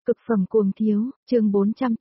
Cực phẩm cuồng thiếu, chương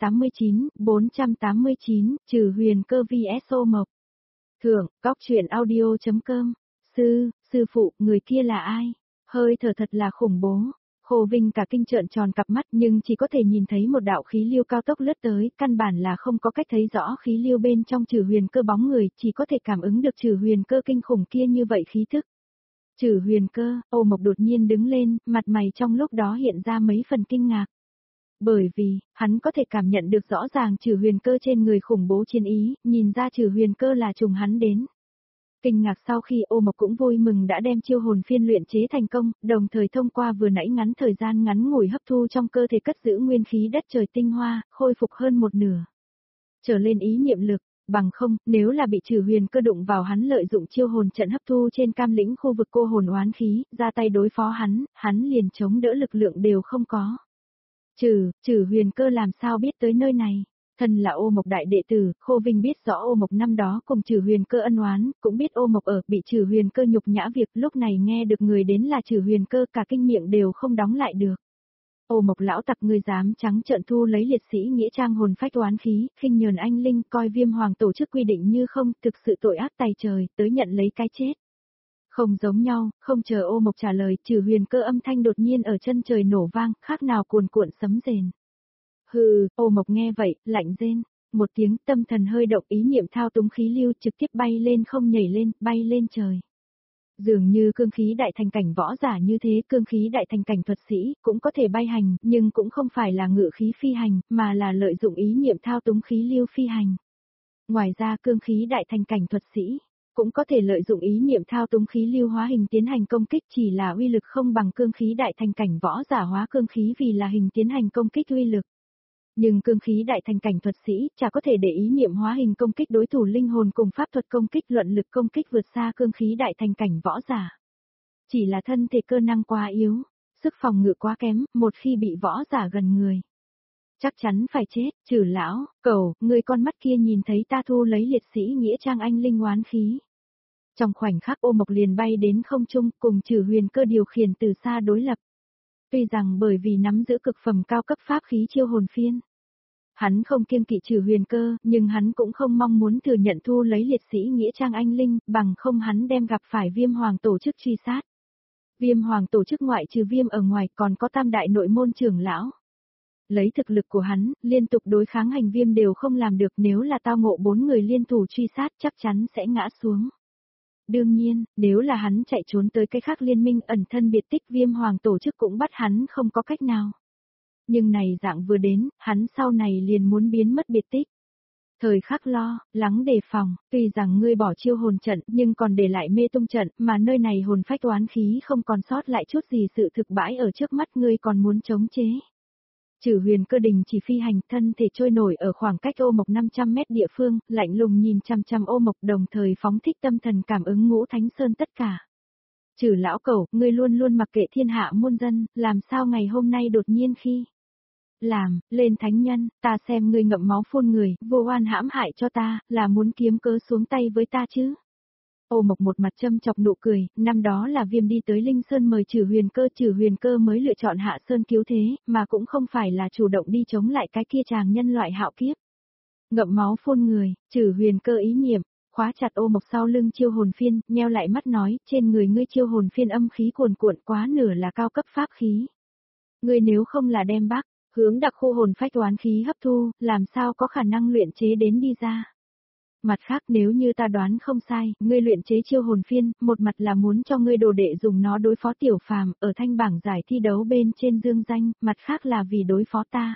489, trừ huyền cơ vs Ô Mộc. Thượng, góc truyện audio.com. Sư phụ, người kia là ai? Hơi thở thật là khủng bố. Khô Vinh cả kinh trợn tròn cặp mắt nhưng chỉ có thể nhìn thấy một đạo khí lưu cao tốc lướt tới, căn bản là không có cách thấy rõ khí lưu bên trong trừ huyền cơ bóng người, chỉ có thể cảm ứng được trừ huyền cơ kinh khủng kia như vậy khí thức. Trừ huyền cơ, Ô Mộc đột nhiên đứng lên, mặt mày trong lúc đó hiện ra mấy phần kinh ngạc. Bởi vì, hắn có thể cảm nhận được rõ ràng trừ huyền cơ trên người khủng bố chiến ý, nhìn ra trừ huyền cơ là trùng hắn đến. Kinh ngạc sau khi Ô Mộc cũng vui mừng đã đem chiêu hồn phiên luyện chế thành công, đồng thời thông qua vừa nãy ngắn thời gian ngắn ngủi hấp thu trong cơ thể cất giữ nguyên khí đất trời tinh hoa, khôi phục hơn một nửa. Trở lên ý niệm lực, bằng không, nếu là bị trừ huyền cơ đụng vào hắn lợi dụng chiêu hồn trận hấp thu trên cam lĩnh khu vực cô hồn oán khí, ra tay đối phó hắn liền chống đỡ lực lượng đều không có. Trừ huyền cơ làm sao biết tới nơi này? Thân là Ô Mộc đại đệ tử, Khô Vinh biết rõ Ô Mộc năm đó cùng trừ huyền cơ ân oán, cũng biết Ô Mộc bị trừ huyền cơ nhục nhã việc lúc này nghe được người đến là trừ huyền cơ cả kinh miệng đều không đóng lại được. Ô Mộc lão tặc ngươi dám trắng trợn thu lấy liệt sĩ nghĩa trang hồn phách oán khí, khinh nhờn anh linh coi Viêm Hoàng tổ chức quy định như không, thực sự tội ác tày trời, tới nhận lấy cái chết. Không giống nhau, không chờ Ô Mộc trả lời, trừ huyền cơ âm thanh đột nhiên ở chân trời nổ vang, khác nào cuồn cuộn sấm rền. Hừ, Ô Mộc nghe vậy, lạnh rên, một tiếng tâm thần hơi động ý niệm thao túng khí lưu trực tiếp bay lên không nhảy lên, bay lên trời. Dường như cương khí đại thành cảnh võ giả như thế, cương khí đại thành cảnh thuật sĩ, cũng có thể bay hành, nhưng cũng không phải là ngự khí phi hành, mà là lợi dụng ý niệm thao túng khí lưu phi hành. Ngoài ra cương khí đại thành cảnh thuật sĩ, cũng có thể lợi dụng ý niệm thao túng khí lưu hóa hình tiến hành công kích, chỉ là uy lực không bằng cương khí đại thành cảnh võ giả hóa cương khí vì là hình tiến hành công kích uy lực. Nhưng cương khí đại thành cảnh thuật sĩ chả có thể để ý niệm hóa hình công kích đối thủ linh hồn cùng pháp thuật công kích luận lực công kích vượt xa cương khí đại thành cảnh võ giả. Chỉ là thân thể cơ năng quá yếu, sức phòng ngự quá kém, một khi bị võ giả gần người, chắc chắn phải chết. Trừ lão, cầu, người con mắt kia nhìn thấy ta thu lấy liệt sĩ nghĩa trang anh linh oán khí. Trong khoảnh khắc Ô Mộc liền bay đến không trung cùng trừ huyền cơ điều khiển từ xa đối lập. Tuy rằng bởi vì nắm giữ cực phẩm cao cấp pháp khí chiêu hồn phiên, hắn không kiêng kỵ trừ huyền cơ, nhưng hắn cũng không mong muốn thừa nhận thu lấy liệt sĩ nghĩa trang anh linh, bằng không hắn đem gặp phải Viêm Hoàng tổ chức truy sát. Viêm Hoàng tổ chức ngoại trừ Viêm ở ngoài còn có tam đại nội môn trưởng lão. Lấy thực lực của hắn, liên tục đối kháng hành Viêm đều không làm được, nếu là tao ngộ 4 người liên thủ truy sát chắc chắn sẽ ngã xuống. Đương nhiên, nếu là hắn chạy trốn tới cái khác liên minh ẩn thân biệt tích, Viêm Hoàng tổ chức cũng bắt hắn không có cách nào. Nhưng này dạng vừa đến, hắn sau này liền muốn biến mất biệt tích. Thời khắc lo, lắng đề phòng, tuy rằng ngươi bỏ chiêu hồn trận nhưng còn để lại mê tung trận, mà nơi này hồn phách oán khí không còn sót lại chút gì, sự thực bãi ở trước mắt ngươi còn muốn chống chế. Trừ huyền cơ đình chỉ phi hành, thân thể trôi nổi ở khoảng cách Ô Mộc 500 mét địa phương, lạnh lùng nhìn chằm chằm Ô Mộc, đồng thời phóng thích tâm thần cảm ứng Ngũ Thánh Sơn tất cả. Trừ lão cẩu, ngươi luôn luôn mặc kệ thiên hạ muôn dân, làm sao ngày hôm nay đột nhiên khi lên thánh nhân, ta xem ngươi ngậm máu phun người, vô oan hãm hại cho ta, là muốn kiếm cớ xuống tay với ta chứ. Ô Mộc một mặt châm chọc nụ cười, năm đó là Viêm đi tới Linh Sơn mời trừ huyền cơ mới lựa chọn Hạ Sơn cứu thế, mà cũng không phải là chủ động đi chống lại cái kia chàng nhân loại hạo kiếp. Ngậm máu phun người, trừ huyền cơ ý niệm, khóa chặt Ô Mộc sau lưng chiêu hồn phiên, nheo lại mắt nói, trên người ngươi chiêu hồn phiên âm khí cuồn cuộn quá nửa là cao cấp pháp khí. Ngươi nếu không là đem hướng đặc khu hồn phách oán khí hấp thu, làm sao có khả năng luyện chế đến đi ra. Mặt khác, nếu như ta đoán không sai, ngươi luyện chế chiêu hồn phiên, một mặt là muốn cho ngươi đồ đệ dùng nó đối phó Tiểu Phàm ở thanh bảng giải thi đấu bên trên dương danh, mặt khác là vì đối phó ta.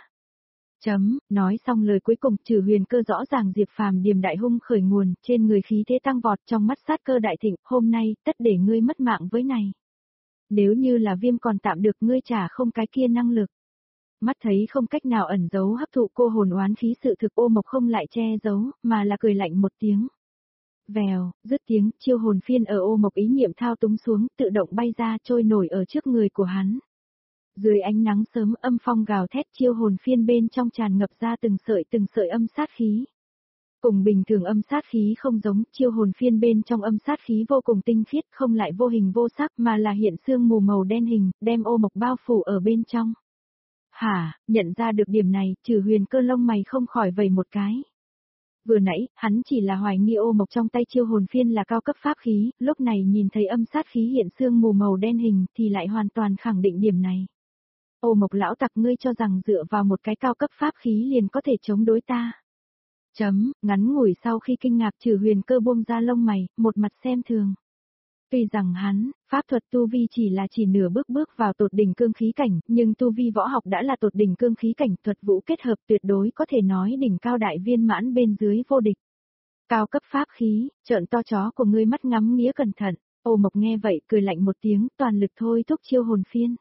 Nói xong lời cuối cùng, trừ huyền cơ rõ ràng Diệp Phàm điềm đại hung khởi nguồn, trên người khí thế tăng vọt, trong mắt sát cơ đại thịnh, hôm nay, tất để ngươi mất mạng với này. Nếu như là Viêm còn tạm được, ngươi chả không cái kia năng lực. Mắt thấy không cách nào ẩn giấu hấp thụ cô hồn oán khí sự thực, Ô Mộc không lại che giấu, mà là cười lạnh một tiếng. Vèo, dứt tiếng, chiêu hồn phiên ở Ô Mộc ý niệm thao túng xuống, tự động bay ra trôi nổi ở trước người của hắn. Dưới ánh nắng sớm âm phong gào thét, chiêu hồn phiên bên trong tràn ngập ra từng sợi âm sát khí. Cùng bình thường âm sát khí không giống, chiêu hồn phiên bên trong âm sát khí vô cùng tinh khiết, không lại vô hình vô sắc mà là hiện sương mù màu đen hình, đem Ô Mộc bao phủ ở bên trong. Hả, nhận ra được điểm này, Trừ Huyền Cơ lông mày không khỏi vẩy một cái. Vừa nãy, hắn chỉ là hoài nghi ô mộc trong tay chiêu hồn phiên là cao cấp pháp khí, lúc này nhìn thấy âm sát khí hiện sương mù màu đen hình thì lại hoàn toàn khẳng định điểm này. Ô mộc lão tặc, ngươi cho rằng dựa vào một cái cao cấp pháp khí liền có thể chống đối ta. Ngắn ngủi sau khi kinh ngạc, Trừ Huyền Cơ buông ra lông mày, một mặt xem thường. Tuy rằng hắn, pháp thuật tu vi chỉ nửa bước vào tột đỉnh cương khí cảnh, nhưng tu vi võ học đã là tột đỉnh cương khí cảnh, thuật vũ kết hợp tuyệt đối có thể nói đỉnh cao đại viên mãn bên dưới vô địch. Cao cấp pháp khí, trợn to chó của ngươi mắt ngắm nghĩa cẩn thận. Ô mộc nghe vậy cười lạnh một tiếng, toàn lực thôi thúc chiêu hồn phiên.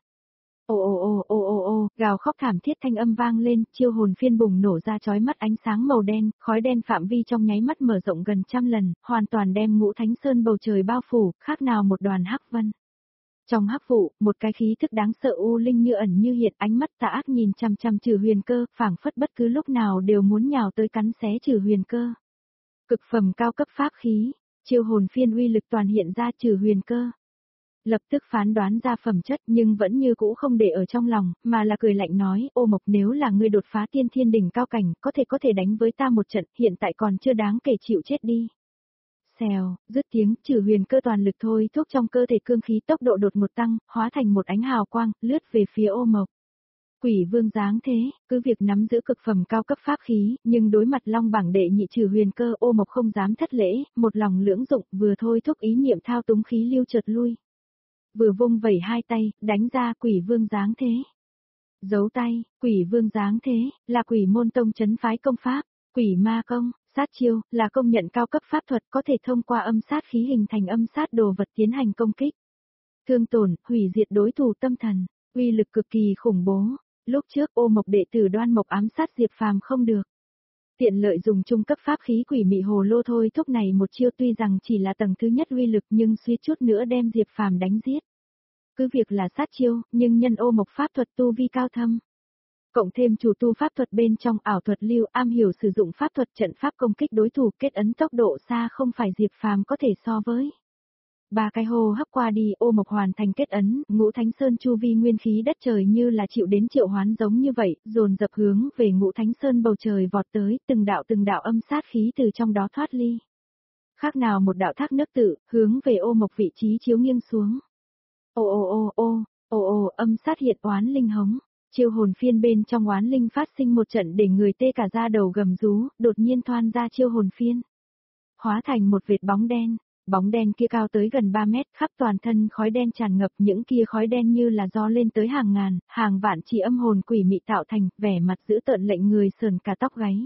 Gào khóc thảm thiết thanh âm vang lên, chiêu hồn phiên bùng nổ ra chói mắt ánh sáng màu đen, khói đen phạm vi trong nháy mắt mở rộng gần 100 lần, hoàn toàn đem Ngũ Thánh Sơn bầu trời bao phủ, khác nào một đoàn hắc vân. Trong hắc vụ, một cái khí thức đáng sợ u linh như ẩn như hiện, ánh mắt tà ác nhìn chằm chằm Trừ Huyền Cơ, phảng phất bất cứ lúc nào đều muốn nhào tới cắn xé Trừ Huyền Cơ. Cực phẩm cao cấp pháp khí, chiêu hồn phiên uy lực toàn hiện ra. Trừ Huyền Cơ lập tức phán đoán ra phẩm chất, nhưng vẫn như cũ không để ở trong lòng, mà là cười lạnh nói, ô mộc, nếu là ngươi đột phá tiên thiên đỉnh cao cảnh, có thể đánh với ta một trận, hiện tại còn chưa đáng kể, chịu chết đi. Xèo, dứt tiếng, Trừ Huyền Cơ toàn lực thôi thúc trong cơ thể cương khí, tốc độ đột một tăng, hóa thành một ánh hào quang, lướt về phía ô mộc. Quỷ vương dáng thế, cứ việc nắm giữ cực phẩm cao cấp pháp khí, nhưng đối mặt long bảng đệ nhị Trừ Huyền Cơ, ô mộc không dám thất lễ, một lòng lưỡng dụng, vừa thôi thúc ý niệm thao túng khí lưu chợt lui. Vừa vung vẩy hai tay, đánh ra quỷ vương dáng thế. Giấu tay, quỷ vương dáng thế, là quỷ môn tông trấn phái công pháp, quỷ ma công, sát chiêu, là công nhận cao cấp pháp thuật, có thể thông qua âm sát khí hình thành âm sát đồ vật tiến hành công kích. Thương tổn, hủy diệt đối thủ tâm thần, uy lực cực kỳ khủng bố. Lúc trước ô mộc đệ tử Đoan Mộc ám sát Diệp Phàm không được. Tiện lợi dùng trung cấp pháp khí quỷ mị hồ lô thôi thúc này một chiêu, tuy rằng chỉ là tầng thứ nhất uy lực nhưng suýt chút nữa đem Diệp Phàm đánh giết. Cứ việc là sát chiêu, nhưng nhân ô mộc pháp thuật tu vi cao thâm. Cộng thêm chủ tu pháp thuật bên trong ảo thuật lưu, am hiểu sử dụng pháp thuật trận pháp công kích đối thủ, kết ấn tốc độ xa không phải Diệp Phàm có thể so với. Ba cái hô hấp qua đi, ô mộc hoàn thành kết ấn, Ngũ Thánh Sơn chu vi nguyên khí đất trời như là chịu đến triệu hoán giống như vậy, dồn dập hướng về Ngũ Thánh Sơn bầu trời vọt tới, từng đạo âm sát khí từ trong đó thoát ly. Khác nào một đạo thác nước tự, hướng về ô mộc vị trí chiếu nghiêng xuống. Âm sát hiện oán linh hống. Chiêu hồn phiên bên trong oán linh phát sinh một trận để người tê cả da đầu gầm rú, đột nhiên thoan ra chiêu hồn phiên. Hóa thành một vệt bóng đen kia cao tới gần 3 mét, khắp toàn thân khói đen tràn ngập, những kia khói đen như là do lên tới hàng ngàn, hàng vạn chỉ âm hồn quỷ mị tạo thành, vẻ mặt dữ tợn lệnh người sờn cả tóc gáy.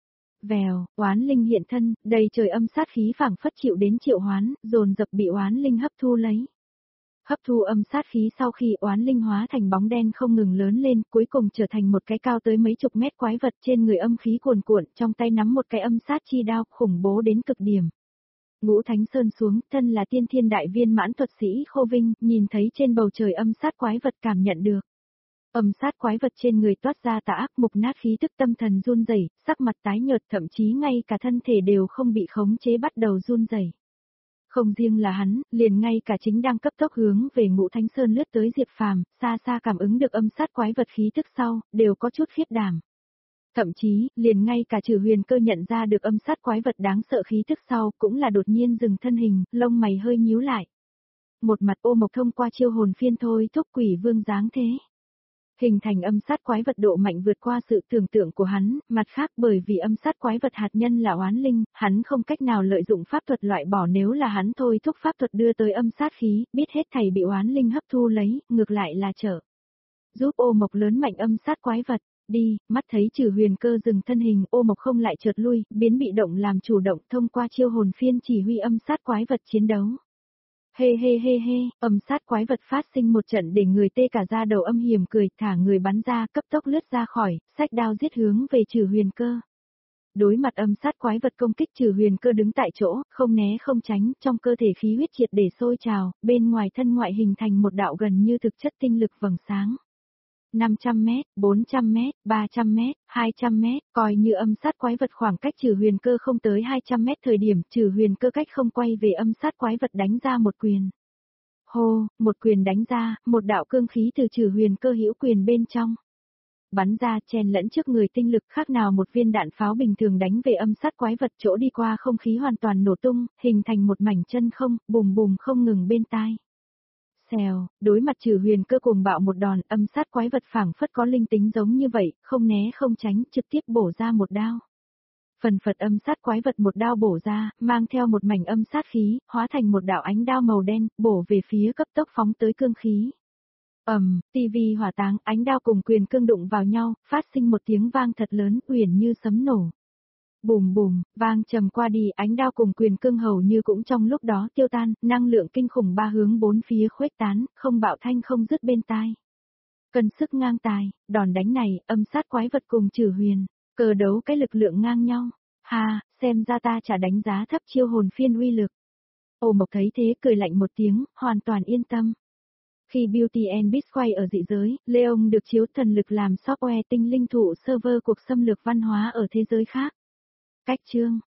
Vèo, oán linh hiện thân, đầy trời âm sát khí phảng phất chịu đến triệu hoán, dồn dập bị oán linh hấp thu lấy. Hấp thu âm sát khí sau khi oán linh hóa thành bóng đen không ngừng lớn lên, cuối cùng trở thành một cái cao tới mấy chục mét quái vật, trên người âm khí cuồn cuộn, trong tay nắm một cái âm sát chi đao, khủng bố đến cực điểm. Ngũ Thánh Sơn xuống, thân là tiên thiên đại viên mãn thuật sĩ Khô Vinh, nhìn thấy trên bầu trời âm sát quái vật, cảm nhận được. Âm sát quái vật trên người toát ra tà ác, mục nát khí tức, tâm thần run rẩy, sắc mặt tái nhợt, thậm chí ngay cả thân thể đều không bị khống chế bắt đầu run rẩy. Không riêng là hắn, liền ngay cả chính đang cấp tốc hướng về Ngũ Thánh Sơn lướt tới Diệp Phàm, xa xa cảm ứng được âm sát quái vật khí tức sau, đều có chút khiếp đảm. Thậm chí, liền ngay cả Trừ Huyền Cơ nhận ra được âm sát quái vật đáng sợ khí tức sau, cũng là đột nhiên dừng thân hình, lông mày hơi nhíu lại. Một mặt ô mộc thông qua chiêu hồn phiên thôi thúc quỷ vương dáng thế. Hình thành âm sát quái vật độ mạnh vượt qua sự tưởng tượng của hắn, mặt khác bởi vì âm sát quái vật hạt nhân là oán linh, hắn không cách nào lợi dụng pháp thuật loại bỏ, nếu là hắn thôi thúc pháp thuật đưa tới âm sát khí, biết hết thảy bị oán linh hấp thu lấy, ngược lại là trợ giúp ô mộc lớn mạnh âm sát quái vật. Đi, mắt thấy Trừ Huyền Cơ dừng thân hình, ô mộc không lại chợt lui, biến bị động làm chủ động, thông qua chiêu hồn phiên chỉ huy âm sát quái vật chiến đấu. Hê, âm sát quái vật phát sinh một trận để người tê cả da đầu, âm hiểm cười, thả người bắn ra, cấp tốc lướt ra khỏi, xách đao giết hướng về Trừ Huyền Cơ. Đối mặt âm sát quái vật công kích, Trừ Huyền Cơ đứng tại chỗ, không né không tránh, trong cơ thể khí huyết triệt để sôi trào, bên ngoài thân ngoại hình thành một đạo gần như thực chất tinh lực vầng sáng. 500 mét, 400 mét, 300 mét, 200 mét, coi như âm sát quái vật khoảng cách Trừ Huyền Cơ không tới 200 mét thời điểm, Trừ Huyền Cơ cách không quay về âm sát quái vật đánh ra một quyền. Hô, một quyền đánh ra, một đạo cương khí từ Trừ Huyền Cơ hữu quyền bên trong bắn ra chen lẫn trước người tinh lực khác nào một viên đạn pháo bình thường đánh về âm sát quái vật, chỗ đi qua không khí hoàn toàn nổ tung, hình thành một mảnh chân không, bùm bùm không ngừng bên tai. Xèo, đối mặt Trừ Huyền Cơ cuồng bạo một đòn, âm sát quái vật phảng phất có linh tính giống như vậy, không né không tránh, trực tiếp bổ ra một đao. Phần phật âm sát quái vật một đao bổ ra, mang theo một mảnh âm sát khí, hóa thành một đạo ánh đao màu đen, bổ về phía cấp tốc phóng tới cương khí. Tivi hỏa táng, ánh đao cùng quyền cương đụng vào nhau, phát sinh một tiếng vang thật lớn, uyển như sấm nổ. Bùm bùm, vang trầm qua đi, ánh đao cùng quyền cương hầu như cũng trong lúc đó tiêu tan, năng lượng kinh khủng ba hướng bốn phía khuếch tán, không bạo thanh không dứt bên tai. Cân sức ngang tài, đòn đánh này, âm sát quái vật cùng Trừ Huyền, Cơ đấu cái lực lượng ngang nhau. Ha, xem ra ta chả đánh giá thấp chiêu hồn phiên uy lực. Ô Mộc thấy thế cười lạnh một tiếng, hoàn toàn yên tâm. Khi Beauty and Beast quay ở dị giới, Leon được chiếu thần lực làm software tinh linh thụ server cuộc xâm lược văn hóa ở thế giới khác. Cách chương